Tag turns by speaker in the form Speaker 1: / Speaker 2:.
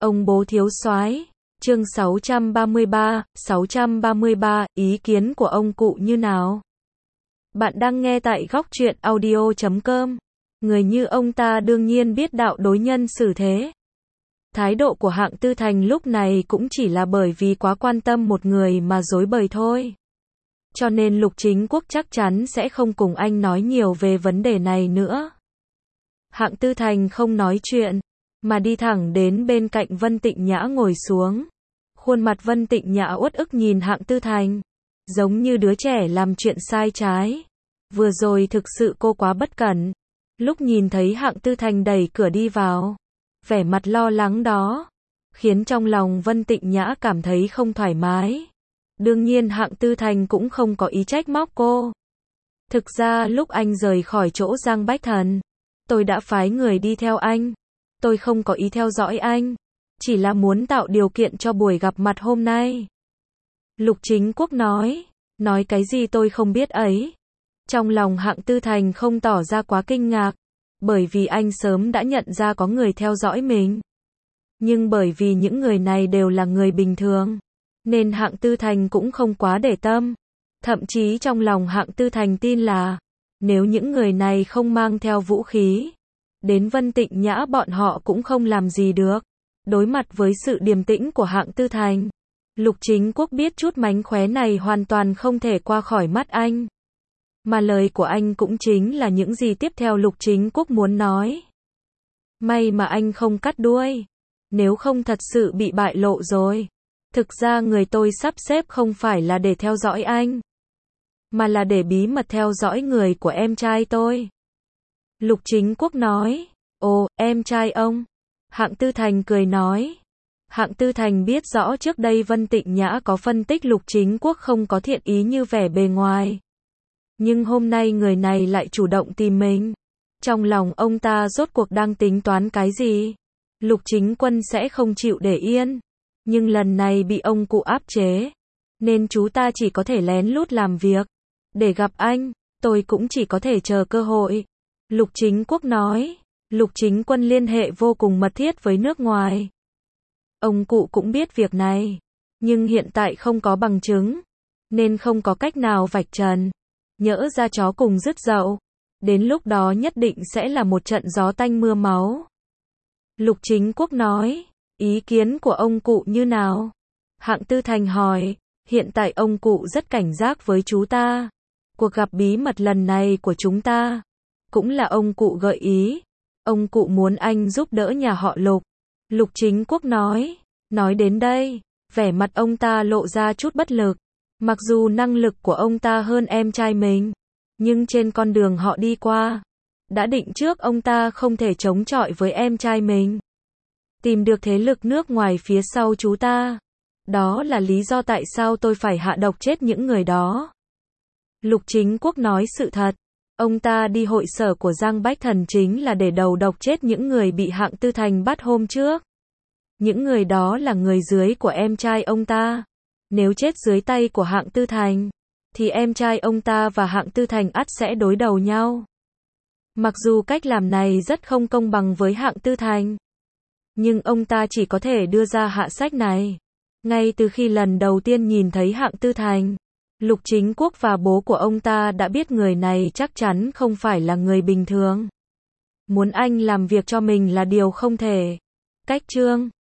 Speaker 1: Ông bố thiếu soái. Chương 633, ý kiến của ông cụ như nào? Bạn đang nghe tại góc truyện audio.com. Người như ông ta đương nhiên biết đạo đối nhân xử thế. Thái độ của Hạng Tư Thành lúc này cũng chỉ là bởi vì quá quan tâm một người mà rối bời thôi. Cho nên Lục Chính Quốc chắc chắn sẽ không cùng anh nói nhiều về vấn đề này nữa. Hạng Tư Thành không nói chuyện, mà đi thẳng đến bên cạnh Vân Tịnh Nhã ngồi xuống. Khuôn mặt Vân Tịnh Nhã uất ức nhìn Hạng Tư Thành, giống như đứa trẻ làm chuyện sai trái. Vừa rồi thực sự cô quá bất cẩn. Lúc nhìn thấy Hạng Tư Thành đẩy cửa đi vào, vẻ mặt lo lắng đó, khiến trong lòng Vân Tịnh Nhã cảm thấy không thoải mái. Đương nhiên Hạng Tư Thành cũng không có ý trách móc cô. Thực ra lúc anh rời khỏi chỗ Giang Bách Thần, tôi đã phái người đi theo anh. Tôi không có ý theo dõi anh, chỉ là muốn tạo điều kiện cho buổi gặp mặt hôm nay. Lục Chính Quốc nói cái gì tôi không biết ấy. Trong lòng Hạng Tư Thành không tỏ ra quá kinh ngạc, bởi vì anh sớm đã nhận ra có người theo dõi mình. Nhưng bởi vì những người này đều là người bình thường, nên Hạng Tư Thành cũng không quá để tâm. Thậm chí trong lòng Hạng Tư Thành tin là, nếu những người này không mang theo vũ khí, đến Vân Tịnh Nhã bọn họ cũng không làm gì được. Đối mặt với sự điềm tĩnh của Hạng Tư Thành, Lục Chính Quốc biết chút mánh khóe này hoàn toàn không thể qua khỏi mắt anh. Mà lời của anh cũng chính là những gì tiếp theo Lục Chính Quốc muốn nói. May mà anh không cắt đuôi, nếu không thật sự bị bại lộ rồi. Thực ra người tôi sắp xếp không phải là để theo dõi anh, mà là để bí mật theo dõi người của em trai tôi. Lục Chính Quốc nói, ồ, em trai ông. Hạng Tư Thành cười nói. Hạng Tư Thành biết rõ trước đây Vân Tịnh Nhã có phân tích Lục Chính Quốc không có thiện ý như vẻ bề ngoài. Nhưng hôm nay người này lại chủ động tìm mình. Trong lòng ông ta rốt cuộc đang tính toán cái gì? Lục Chính Quân sẽ không chịu để yên. Nhưng lần này bị ông cụ áp chế, nên chú ta chỉ có thể lén lút làm việc. Để gặp anh, tôi cũng chỉ có thể chờ cơ hội. Lục Chính Quốc nói. Lục Chính Quân liên hệ vô cùng mật thiết với nước ngoài. Ông cụ cũng biết việc này, nhưng hiện tại không có bằng chứng, nên không có cách nào vạch trần. Nhỡ ra chó cùng rứt dậu, đến lúc đó nhất định sẽ là một trận gió tanh mưa máu. Lục Chính Quốc nói, ý kiến của ông cụ như nào? Hạng Tư Thành hỏi, hiện tại ông cụ rất cảnh giác với chú ta. Cuộc gặp bí mật lần này của chúng ta, cũng là ông cụ gợi ý. Ông cụ muốn anh giúp đỡ nhà họ Lục. Lục Chính Quốc nói đến đây, vẻ mặt ông ta lộ ra chút bất lực. Mặc dù năng lực của ông ta hơn em trai mình, nhưng trên con đường họ đi qua, đã định trước ông ta không thể chống chọi với em trai mình. Tìm được thế lực nước ngoài phía sau chú ta, đó là lý do tại sao tôi phải hạ độc chết những người đó. Lục Chính Quốc nói sự thật. Ông ta đi hội sở của Giang Bách Thần chính là để đầu độc chết những người bị Hạng Tư Thành bắt hôm trước. Những người đó là người dưới của em trai ông ta. Nếu chết dưới tay của Hạng Tư Thành, thì em trai ông ta và Hạng Tư Thành ắt sẽ đối đầu nhau. Mặc dù cách làm này rất không công bằng với Hạng Tư Thành, nhưng ông ta chỉ có thể đưa ra hạ sách này. Ngay từ khi lần đầu tiên nhìn thấy Hạng Tư Thành, Lục Chính Quốc và bố của ông ta đã biết người này chắc chắn không phải là người bình thường. Muốn anh làm việc cho mình là điều không thể. Cách chương